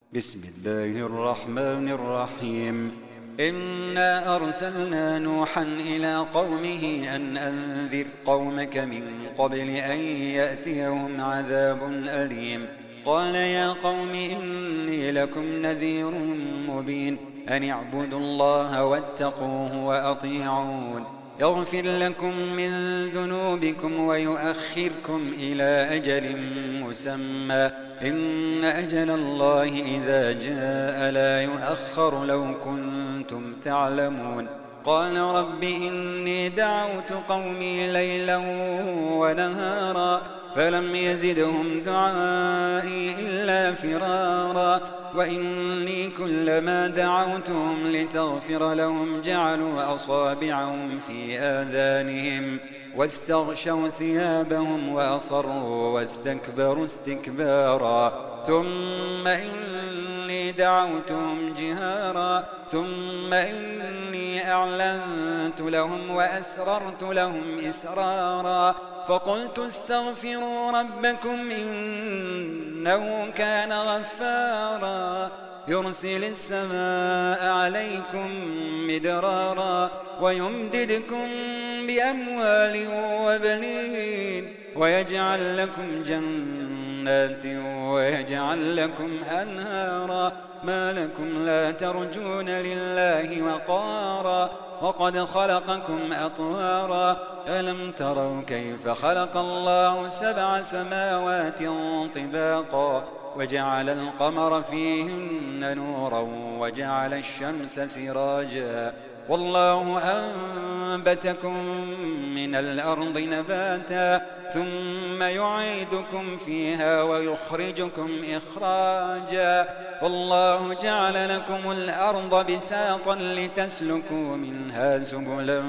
بسم الله الرحمن الرحيم. إنا أرسلنا نوحا إلى قومه أن أنذر قومك من قبل أن يأتيهم عذاب أليم. قال يا قوم إني لكم نذير مبين أن اعبدوا الله واتقوه وأطيعون يغفر لكم من ذنوبكم ويؤخركم إلى أجل مسمى إن أجل الله إذا جاء لا يؤخر لو كنتم تعلمون. قال رب إني دعوت قومي ليلا ونهارا فلم يزدهم دعائي إلا فرارا وإني كلما دعوتهم لتغفر لهم جعلوا أصابعهم في آذانهم واستغشوا ثيابهم وأصروا واستكبروا استكبارا ثم إني دعوتهم جهارا ثم إني أعلنت لهم وأسررت لهم إسرارا فقلت استغفروا ربكم إنه كان غفارا يرسل السماء عليكم مدرارا ويمددكم بأموال وبنين ويجعل لكم جنات ويجعل لكم أنهارا ما لكم لا ترجون لله وقارا وقد خلقكم أطوارا ألم تروا كيف خلق الله 7 سماوات طباقا وجعل القمر فيهن نورا وجعل الشمس سراجا والله أنبتكم من الأرض نباتا ثم يعيدكم فيها ويخرجكم إخراجا والله جعل لكم الأرض بساطا لتسلكوا منها سبلا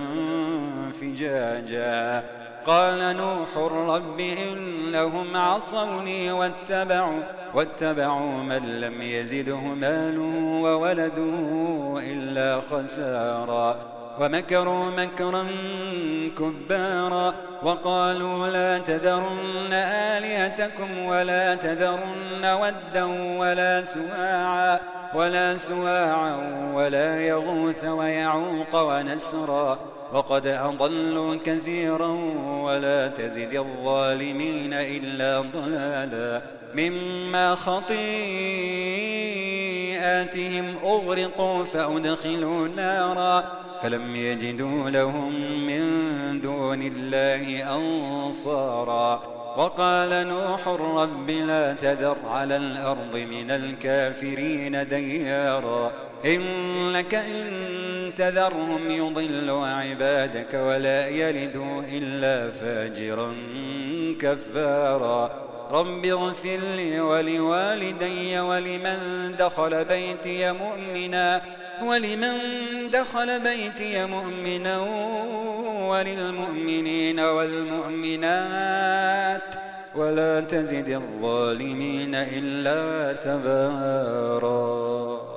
فجاجا. قال نوح رب إنهم عصوني واتبعوا من لم يزده ماله وولده إلا خسارا ومكروا مكرا كبارا وقالوا لا تذرن آلهتكم ولا تذرن ودا ولا سواعا ولا يغوث ويعوق ونسرا وقد أضلوا كثيرا ولا تزد الظالمين إلا ضلالا مما خطيئاتهم أغرقوا فأدخلوا نارا فلم يجدوا لهم من دون الله أنصارا. وقال نوح رب لا تذر على الأرض من الكافرين ديارا إنك إن تذرهم يضلوا عبادك ولا يلدوا إلا فاجرا كفارا. رب اغفر لي ولوالدي ولمن دخل بيتي مؤمنا وللمؤمنين والمؤمنات ولا تزد الظالمين إلا تبارا.